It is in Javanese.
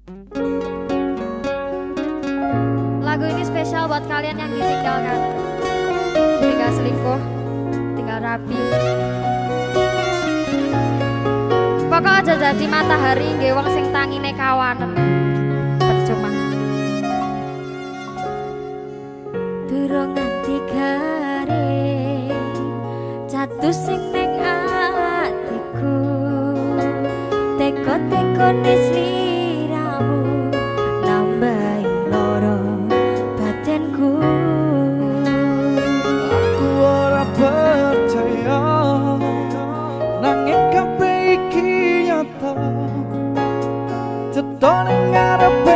Lagu ini spesial buat kalian yang ditinggalkan, tinggal selingkuh, tinggal rapi. Pokok aja jadi matahari nggih wong sing tangine kawanen. Percuma. Durung nganti garing jatuh sing ning atiku. Teko-teko sliramu nambahi loro batinku. Aku ora percaya nanging kabeh iki nyata. Cetone ngarepe